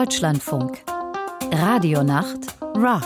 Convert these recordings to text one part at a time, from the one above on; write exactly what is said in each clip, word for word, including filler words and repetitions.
Deutschlandfunk. Radionacht Rock.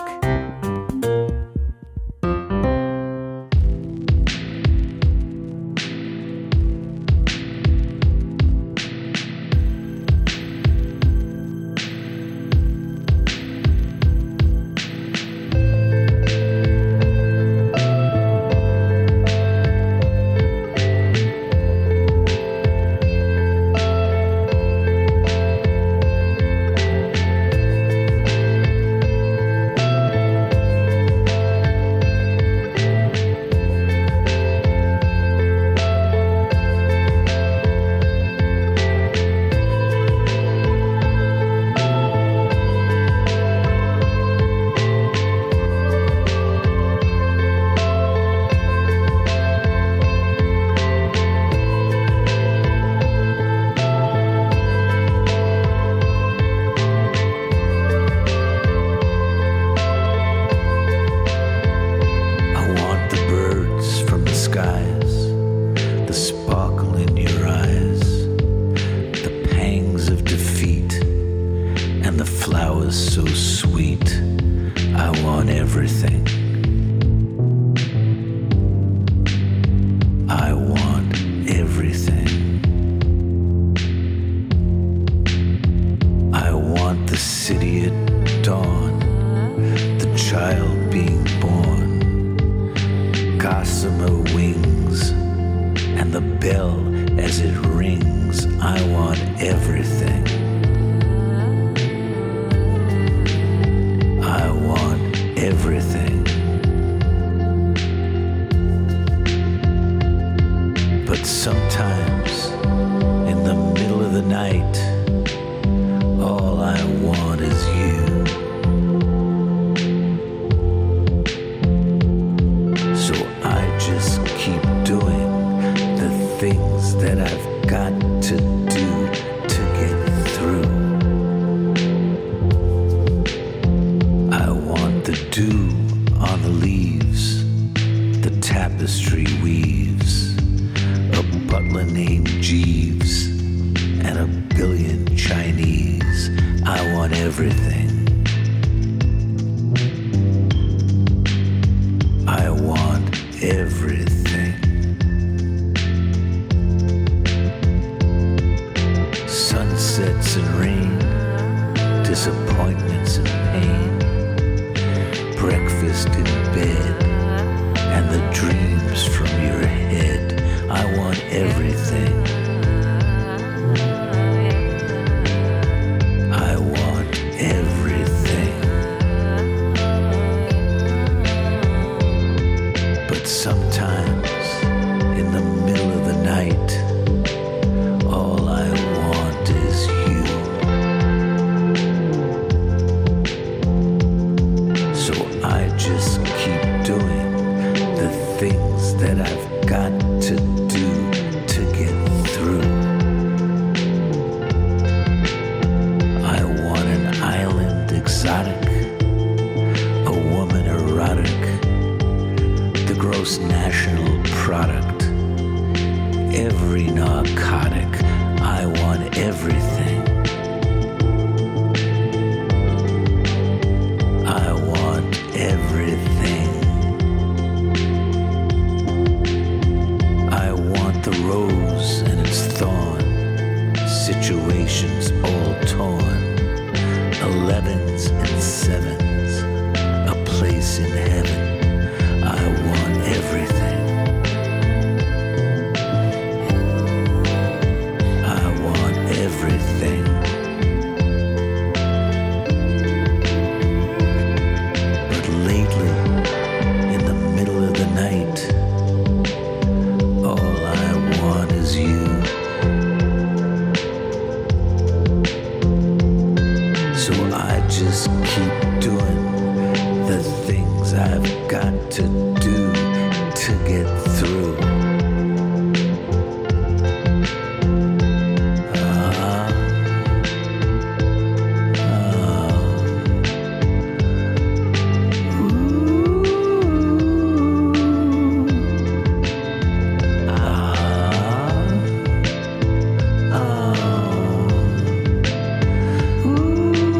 Ooh.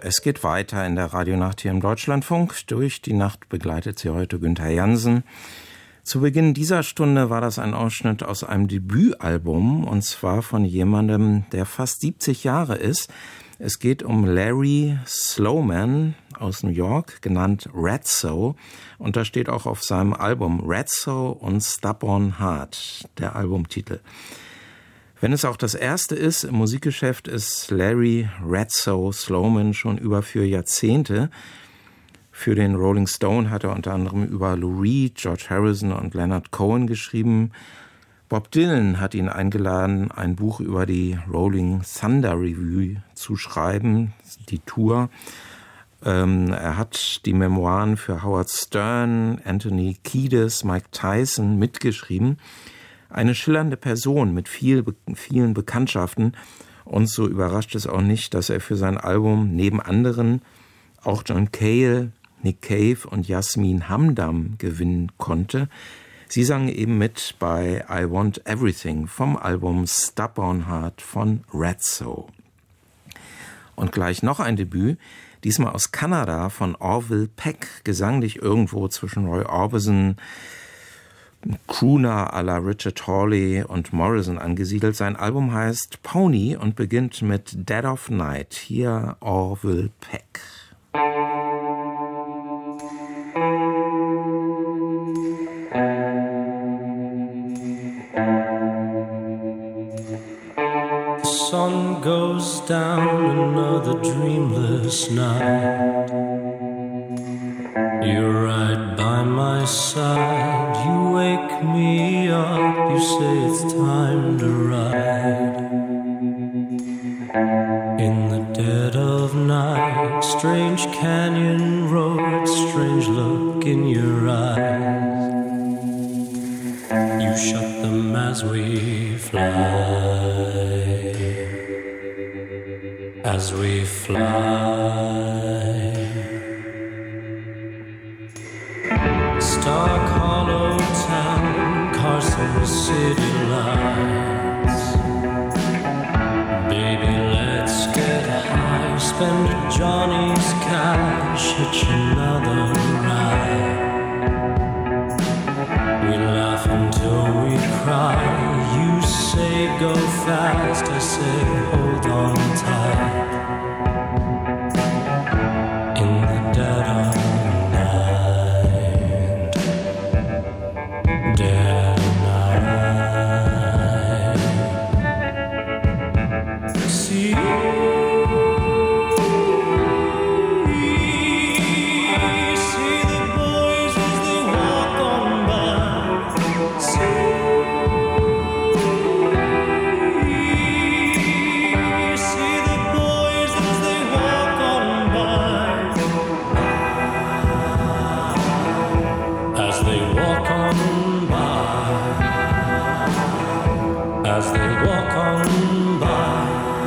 es geht weiter in der Radionacht hier im Deutschlandfunk. Durch die Nacht begleitet sie heute Günther Jansen. Zu Beginn dieser Stunde war das ein Ausschnitt aus einem Debütalbum, und zwar von jemandem, der fast siebzig Jahre ist. Es geht um Larry Sloman aus New York, genannt Ratso. Und da steht auch auf seinem Album Ratso und Stubborn Heart, der Albumtitel. Wenn es auch das erste ist im Musikgeschäft, ist Larry Ratso Sloman schon über vier Jahrzehnte. Für den Rolling Stone hat er unter anderem über Lou Reed, George Harrison und Leonard Cohen geschrieben. Bob Dylan hat ihn eingeladen, ein Buch über die Rolling Thunder Revue zu schreiben, die Tour. Ähm, er hat die Memoiren für Howard Stern, Anthony Kiedis, Mike Tyson mitgeschrieben. Eine schillernde Person mit viel, vielen Bekanntschaften. Und so überrascht es auch nicht, dass er für sein Album neben anderen auch John Cale, Nick Cave und Yasmin Hamdam gewinnen konnte. Sie sangen eben mit bei I Want Everything vom Album Stubborn Heart von Ratso. Und gleich noch ein Debüt, diesmal aus Kanada von Orville Peck, gesanglich irgendwo zwischen Roy Orbison, Crooner à la Richard Hawley und Morrison angesiedelt. Sein Album heißt Pony und beginnt mit Dead of Night. Hier Orville Peck. The sun goes down, another dreamless night. You're right by my side, you wake me up, you say it's time to ride. In the dead of night, strange canyon road, strange look in your eyes. You shut them as we fly, as we fly. Stark Hollow Town, Carson City lights. Baby, let's get high, spend Johnny's cash, hitch another ride. We laugh until we cry, you say go fast, I say hold on tight. In the dead of dead night. See, see the boys as they walk on by. See, see the boys as they walk on by. As they walk on by. As they walk on by,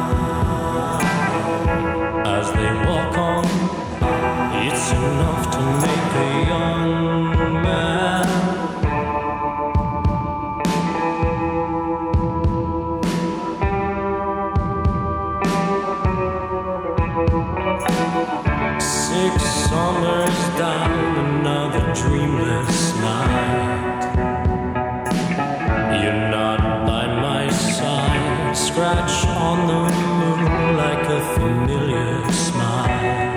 as they walk on, it's enough to make a young man. Six summers down, another dreamless night. You're not by my side, scratch on the moon like a familiar smile.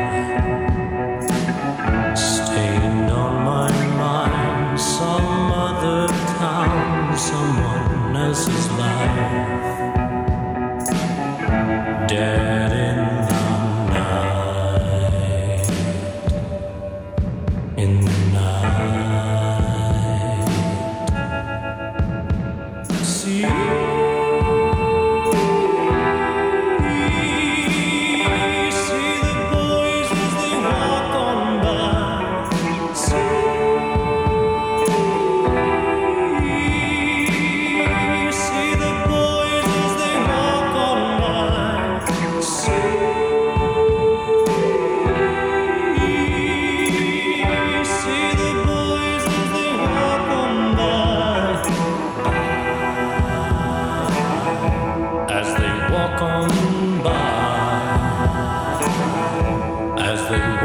Staying on my mind, some other town, someone else's life. Dead in the night, in the night.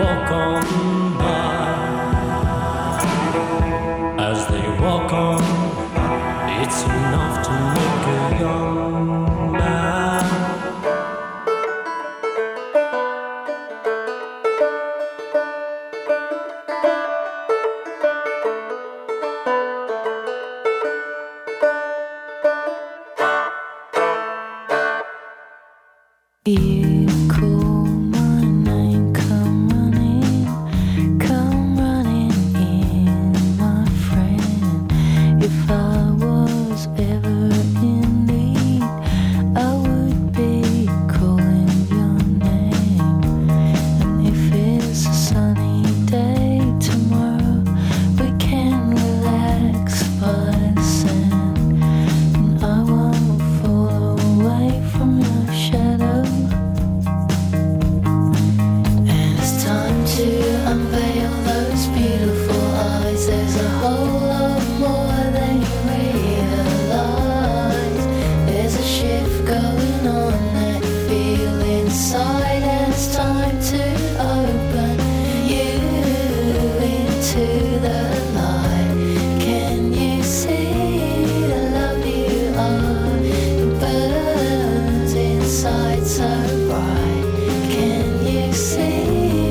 walk on by. As they walk on, it's enough to make a young man. You call my name, come running, come running in, my friend. If I was ever in need, I would be calling your name. And if it's a sunny day tomorrow, we can relax by the sand, and I won't fall away from your shadow. Unveil those beautiful eyes. There's a whole lot more than you realize. There's a shift going on that you feel inside, and it's time to open you into the light. Can you see the love you are? It burns inside so bright. Can you see?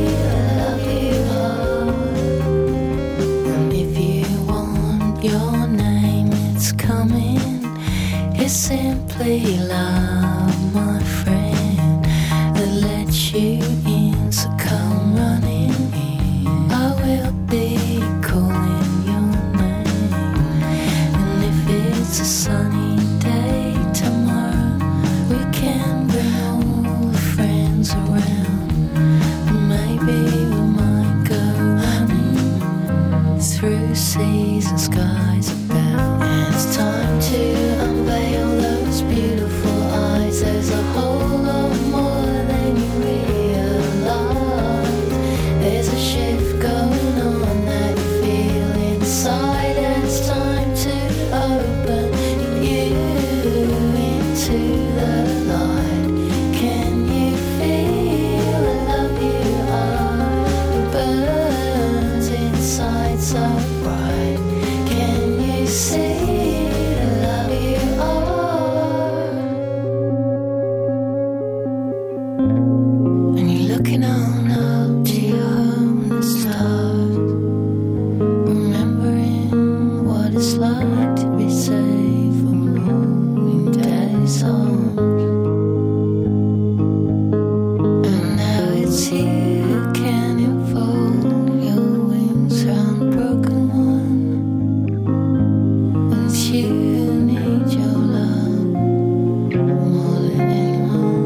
Your name, it's coming. It's simply love, my friend, that lets you in. So come running in. I will be calling your name. And if it's a sunny day tomorrow, we can bring all the friends around. Maybe we might go running through seas and skies above. And it's time to unveil those beautiful eyes. There's a whole lot more than you realize. There's a shift going on that you feel inside, and it's time to open you into the light. Can you feel the love you are? It burns inside so bright. Can you see the love you are? And you're looking on up to your home and the stars, remembering what it's like to be safe from rolling daddy's arms. And now it's you who can enfold your wings round broken one. And you need your love more than anyone.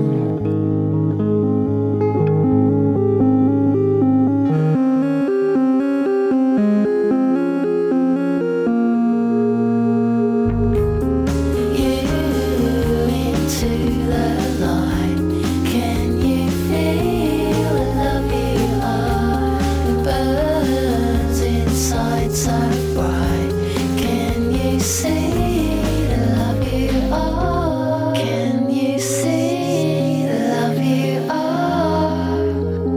You into the light. Can you feel the love you are? It burns inside so bright. Can you see the love you are? Can you see the love you are?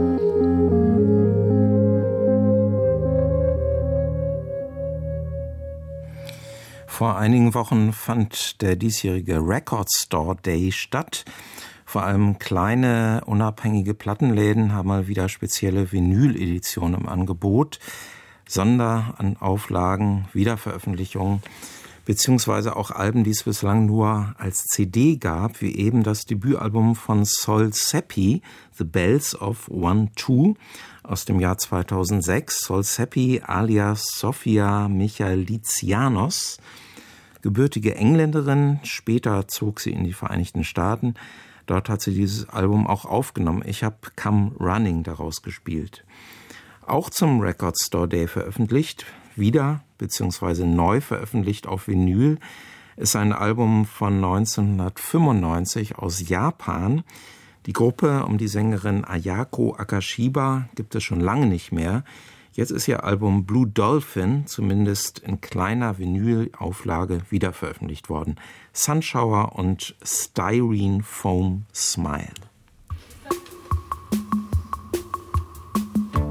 Vor einigen Wochen fand der diesjährige Record Store Day statt. Vor allem kleine, unabhängige Plattenläden haben mal wieder spezielle Vinyl-Editionen im Angebot. Sonderauflagen, Wiederveröffentlichungen, beziehungsweise auch Alben, die es bislang nur als C D gab, wie eben das Debütalbum von Sol Seppi, The Bells of One Two, aus dem Jahr zweitausendsechs. Sol Seppi alias Sofia Michaelitsianos, gebürtige Engländerin, später zog sie in die Vereinigten Staaten. Dort hat sie dieses Album auch aufgenommen. Ich habe Come Running daraus gespielt. Auch zum Record Store Day veröffentlicht, wieder bzw. neu veröffentlicht auf Vinyl, ist ein Album von neunzehnhundertfünfundneunzig aus Japan. Die Gruppe um die Sängerin Ayako Akashiba gibt es schon lange nicht mehr. Jetzt ist ihr Album Blue Dolphin zumindest in kleiner Vinylauflage wiederveröffentlicht worden. Sunshower und Styrene Foam Smile.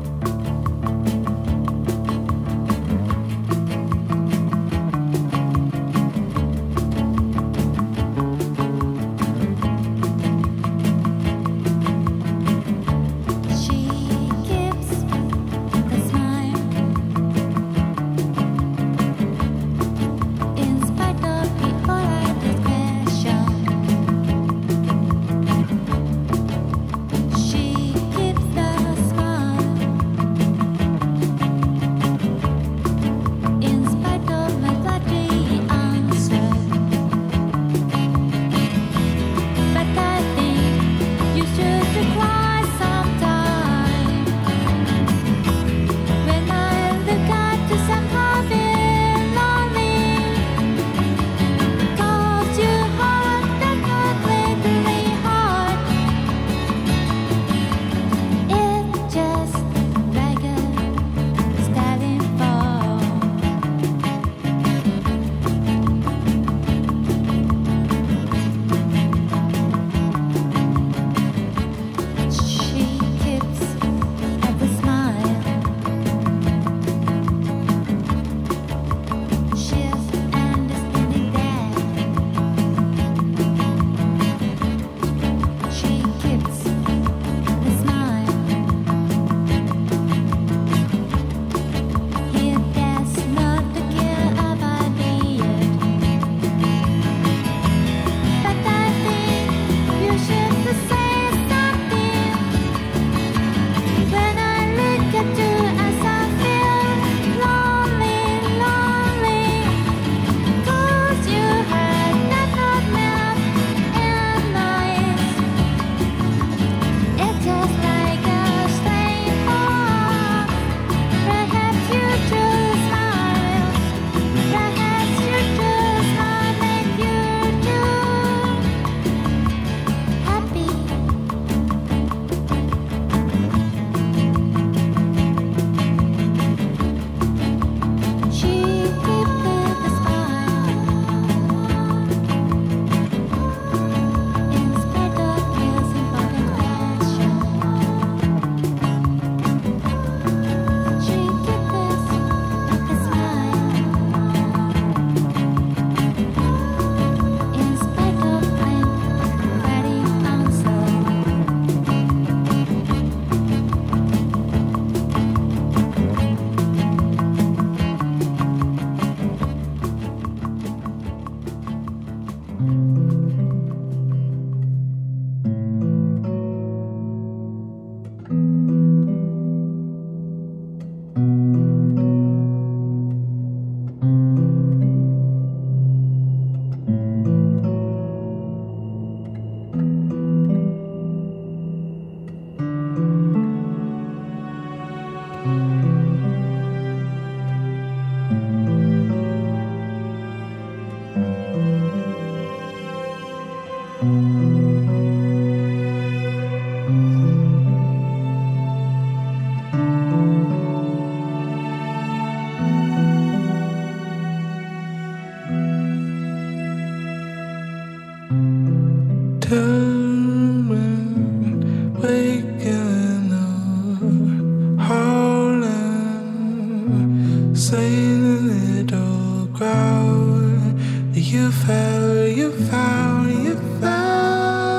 say the little crowd you found, you found, you found.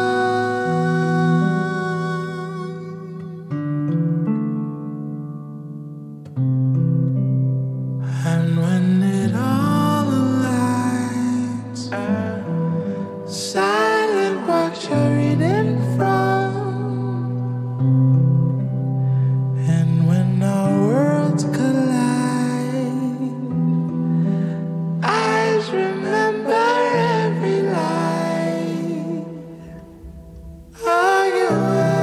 And when it all aligns, silent watch you're reading from. And when our worlds collide, eyes remember every lie. Are you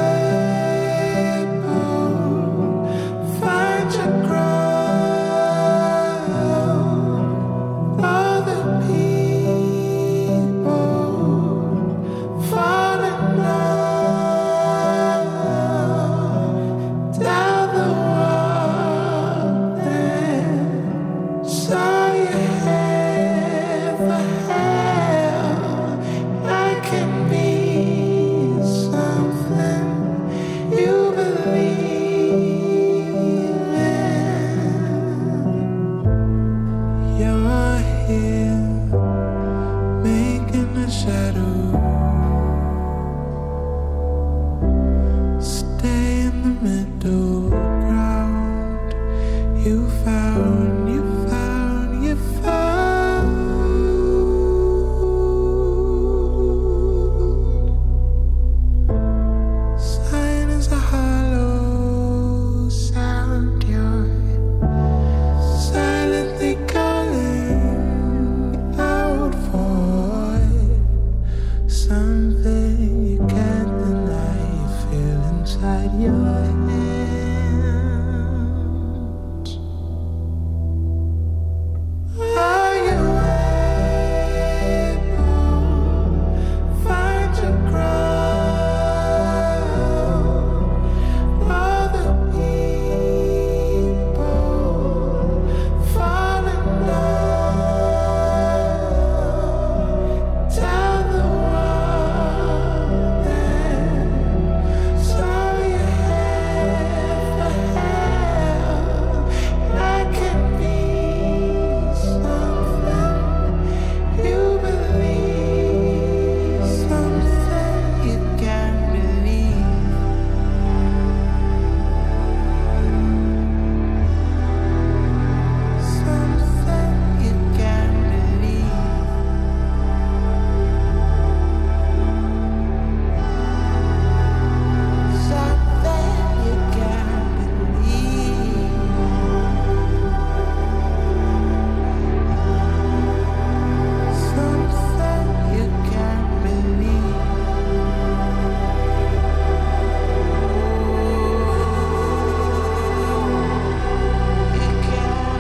able to find your ground? All the people fall in love. Tell the world that saw you head for hell. I can be something you believe in. You're here making a shadow stay in the middle ground. You found, you found, you found. Silence a hollow sound. You're silently calling out for something you can't deny. You feel inside your hands. Are you able find your ground? All the people fall in love. Tell the world that saw you head for hell. I can be something you believe, something you can't believe. Something you can't believe. Something you can't believe. Something you can't believe. You can't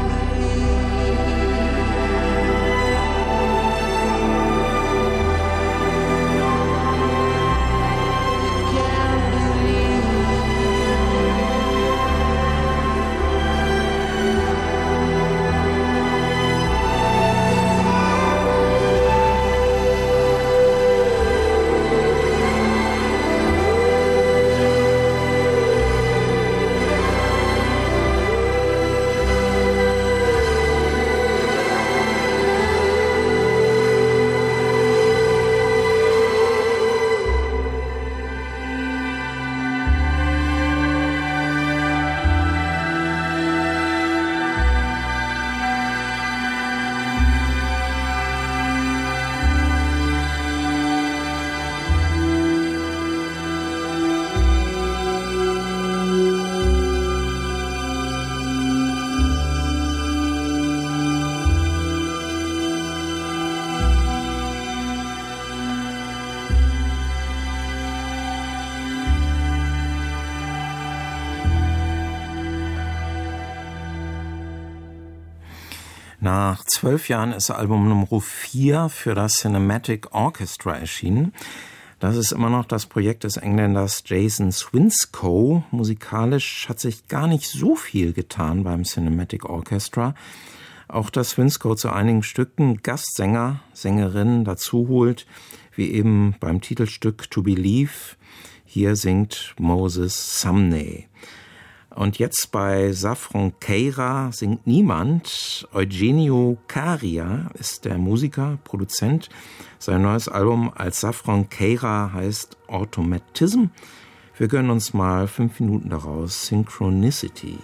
Nach zwölf Jahren ist Album Nummer vier für das Cinematic Orchestra erschienen. Das ist immer noch das Projekt des Engländers Jason Swinscoe. Musikalisch hat sich gar nicht so viel getan beim Cinematic Orchestra. Auch dass Swinscoe zu einigen Stücken Gastsänger, Sängerinnen dazu holt, wie eben beim Titelstück To Believe. Hier singt Moses Sumney. Und jetzt bei Saffron Keira singt niemand. Eugenio Caria ist der Musiker, Produzent. Sein neues Album als Saffron Keira heißt Automatism. Wir gönnen uns mal fünf Minuten daraus. Synchronicity.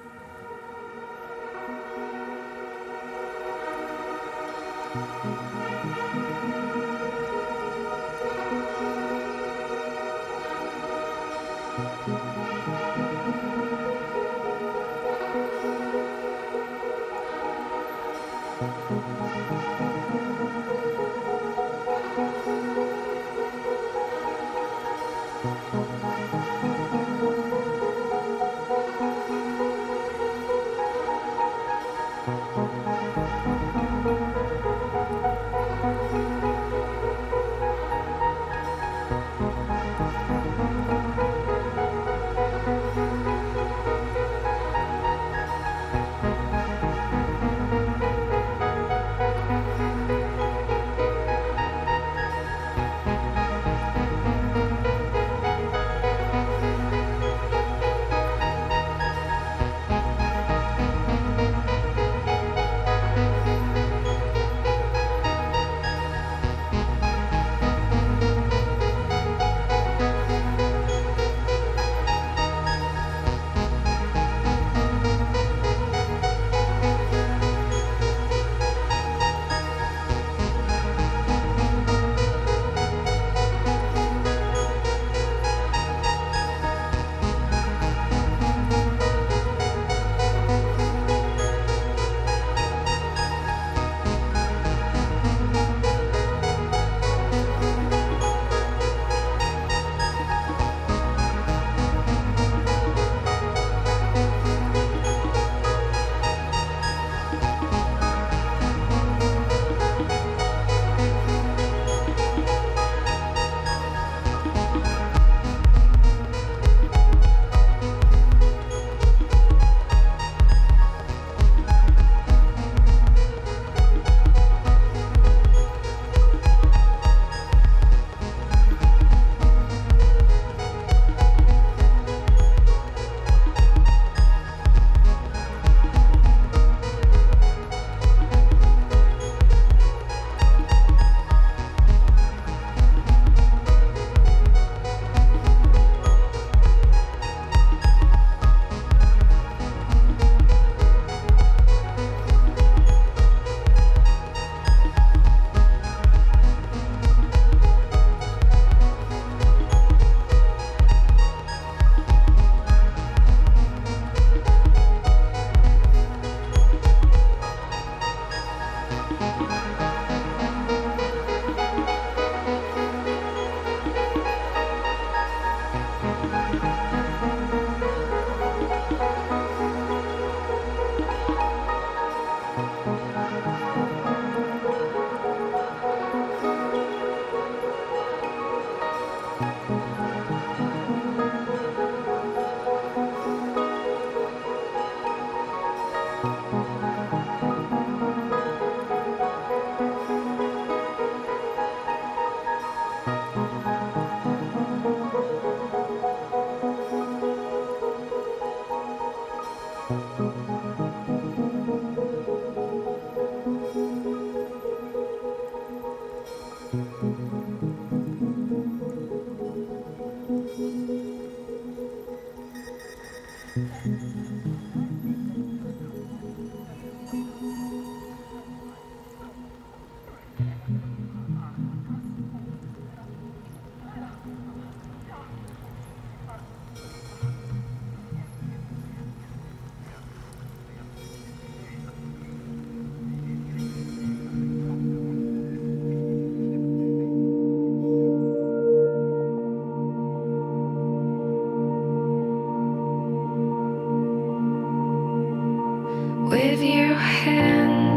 With your hand,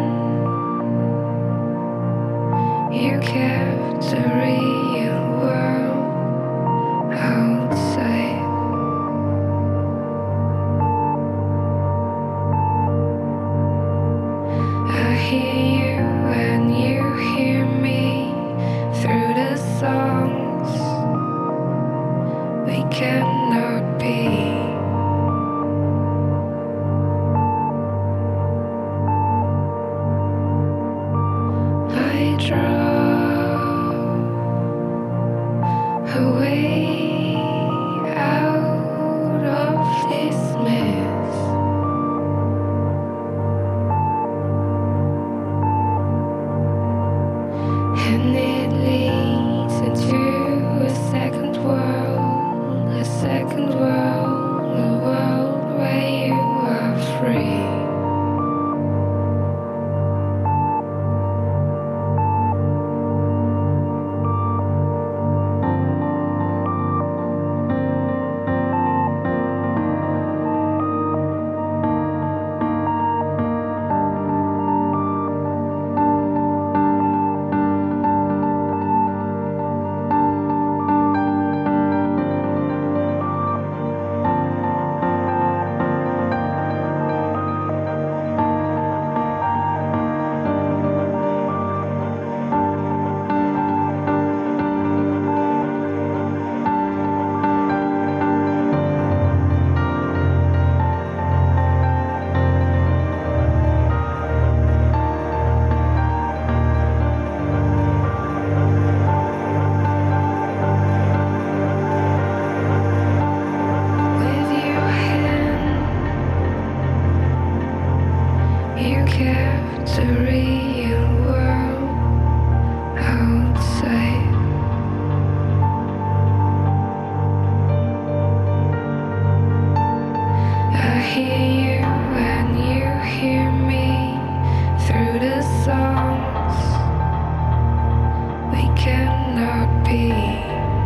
you kept the real world outside. I hear you and you hear me through the songs we cannot be. kept the real world outside. I hear you and you hear me through the songs we cannot be.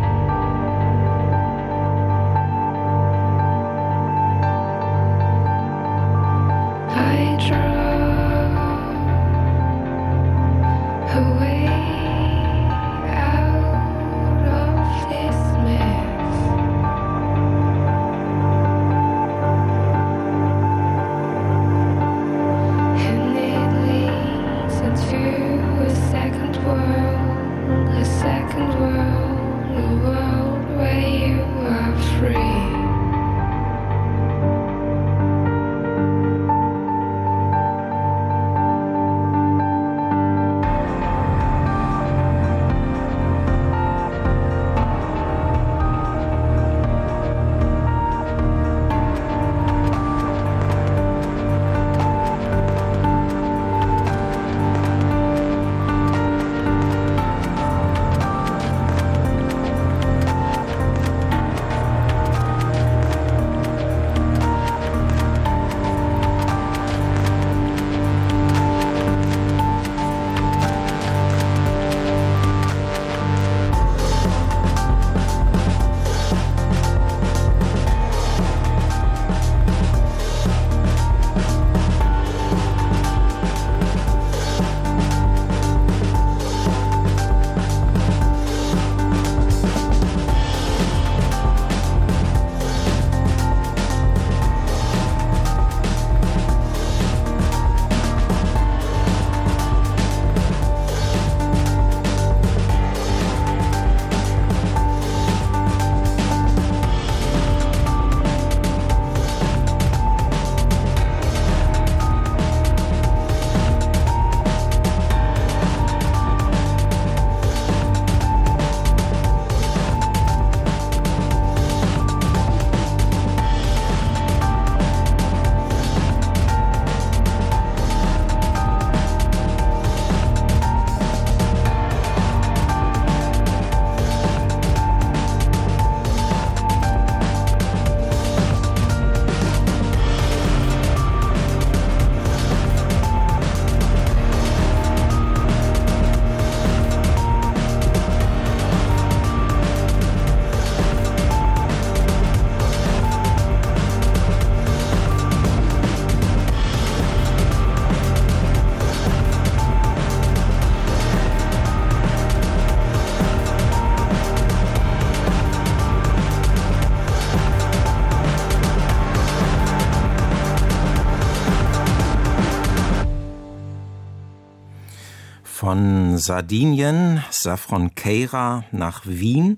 Von Sardinien, Saffron Keira nach Wien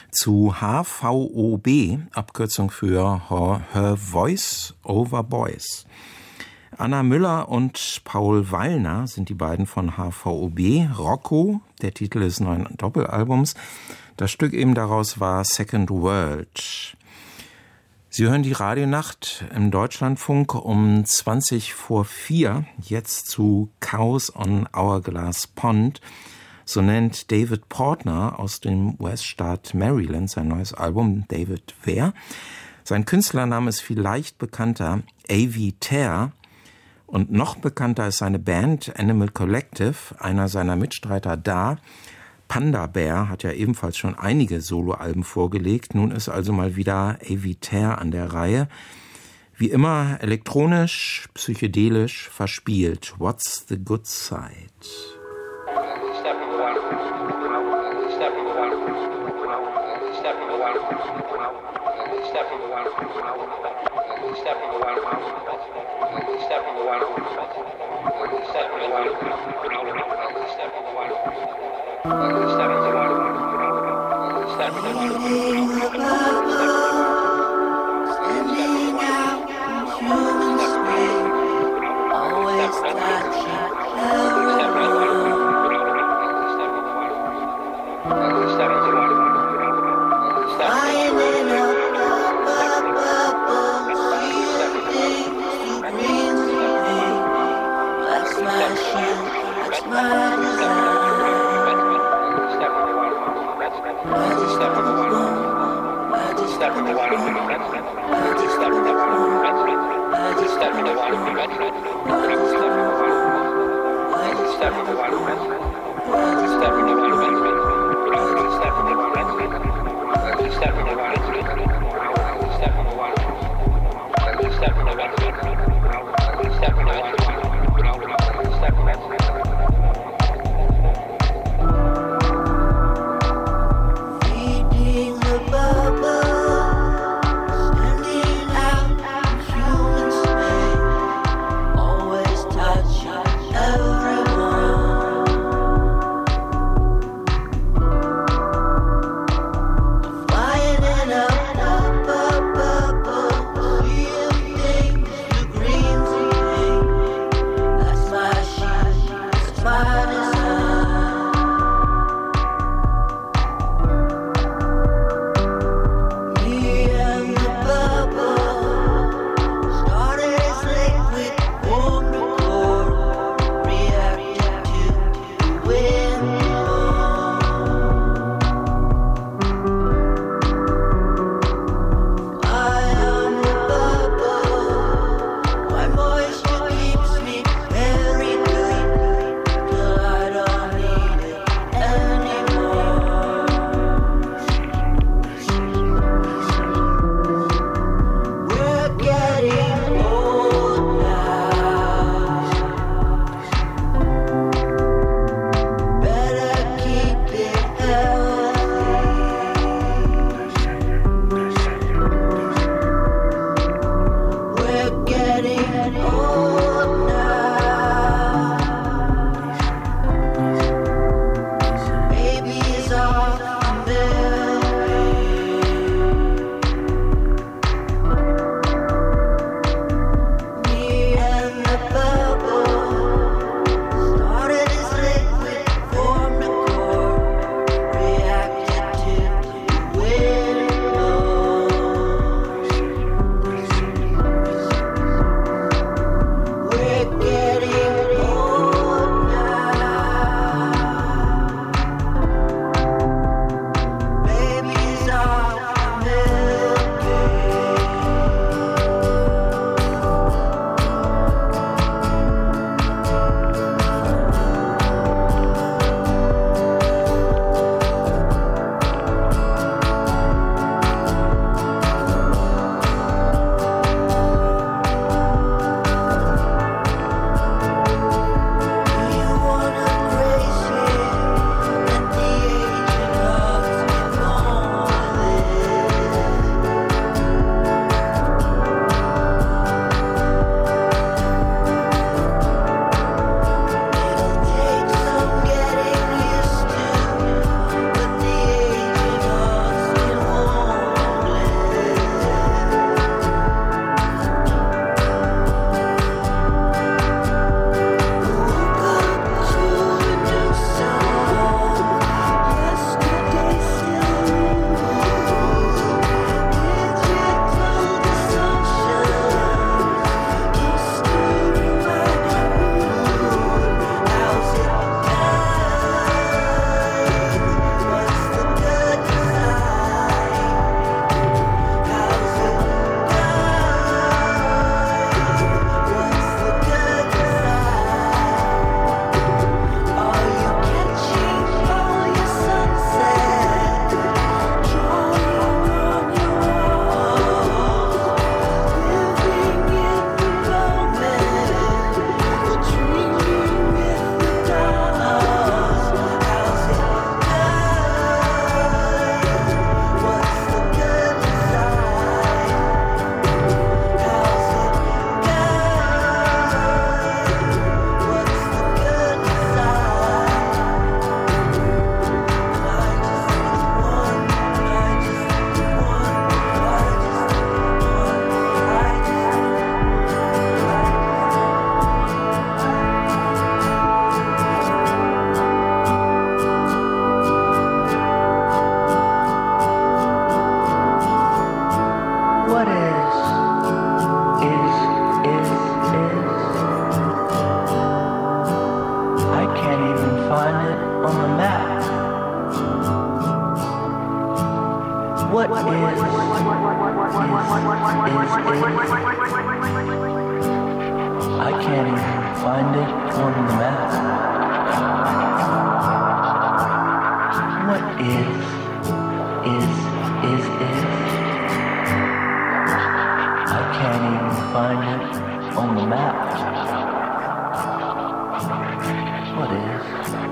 zu H V O B, Abkürzung für Her, Her Voice Over Boys. Anna Müller und Paul Wallner sind die beiden von H V O B. Rocco, der Titel des neuen Doppelalbums. Das Stück eben daraus war Second World. Sie hören die Radionacht im Deutschlandfunk um zwanzig vor vier, jetzt zu Cows on Hourglass Pond. So nennt David Portner aus dem U S-Staat Maryland sein neues Album, David Ware. Sein Künstlername ist vielleicht bekannter, A V Tear. Und noch bekannter ist seine Band Animal Collective, einer seiner Mitstreiter da. Panda Bear hat ja ebenfalls schon einige Soloalben vorgelegt. Nun ist also mal wieder A V Tear an der Reihe. Wie immer elektronisch, psychedelisch, verspielt. What's the good side? Always touching, find it on the map? What is, is, is, is? I can't even find it on the map. What is?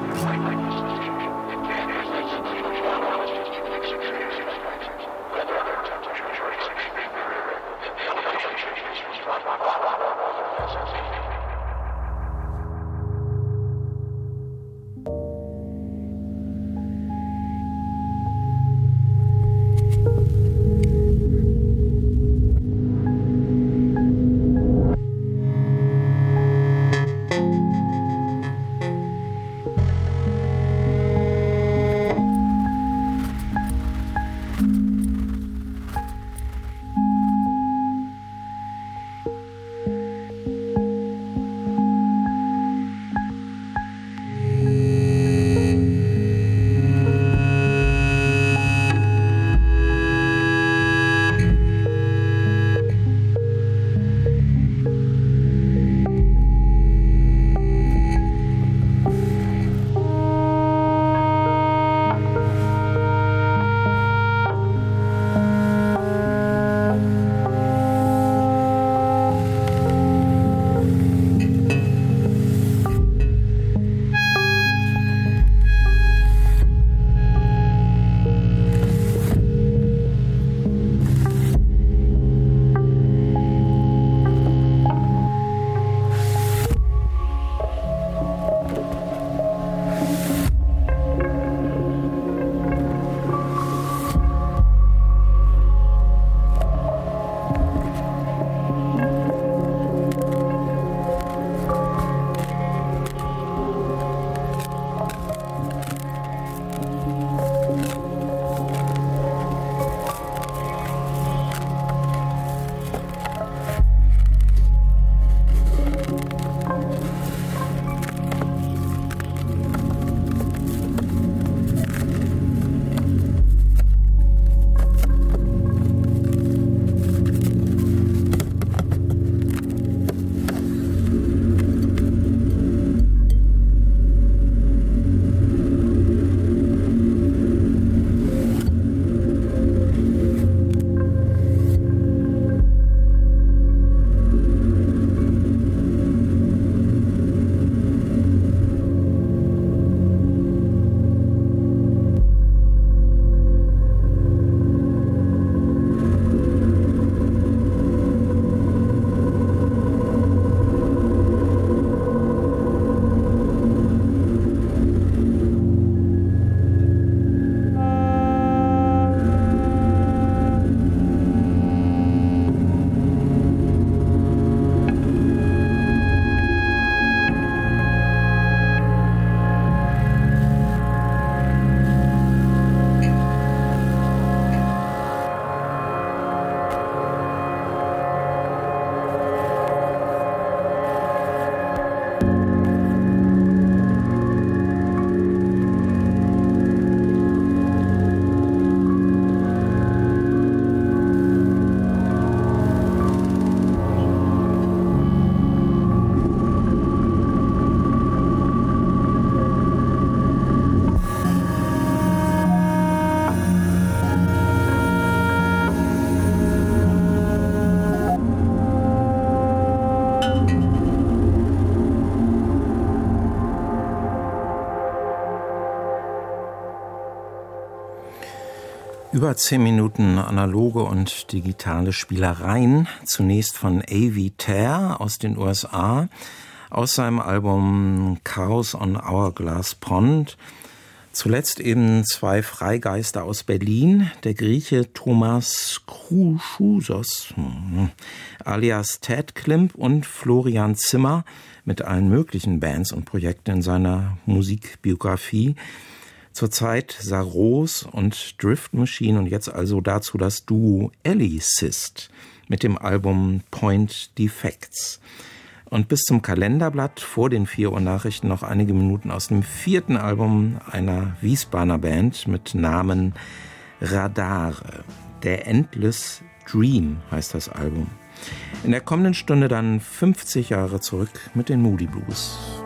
Über zehn Minuten analoge und digitale Spielereien, zunächst von Avi Terre aus den U S A, aus seinem Album Chaos on Hourglass Pond. Zuletzt eben zwei Freigeister aus Berlin, der Grieche Thomas Krouchousos, alias Ted Klimp, und Florian Zimmer mit allen möglichen Bands und Projekten in seiner Musikbiografie. Zurzeit Saros und Drift Machine und jetzt also dazu das Duo Ellicist mit dem Album Point Defects. Und bis zum Kalenderblatt vor den vier Uhr Nachrichten noch einige Minuten aus dem vierten Album einer Wiesbadener Band mit Namen Radare. Der Endless Dream heißt das Album. In der kommenden Stunde dann fünfzig Jahre zurück mit den Moody Blues.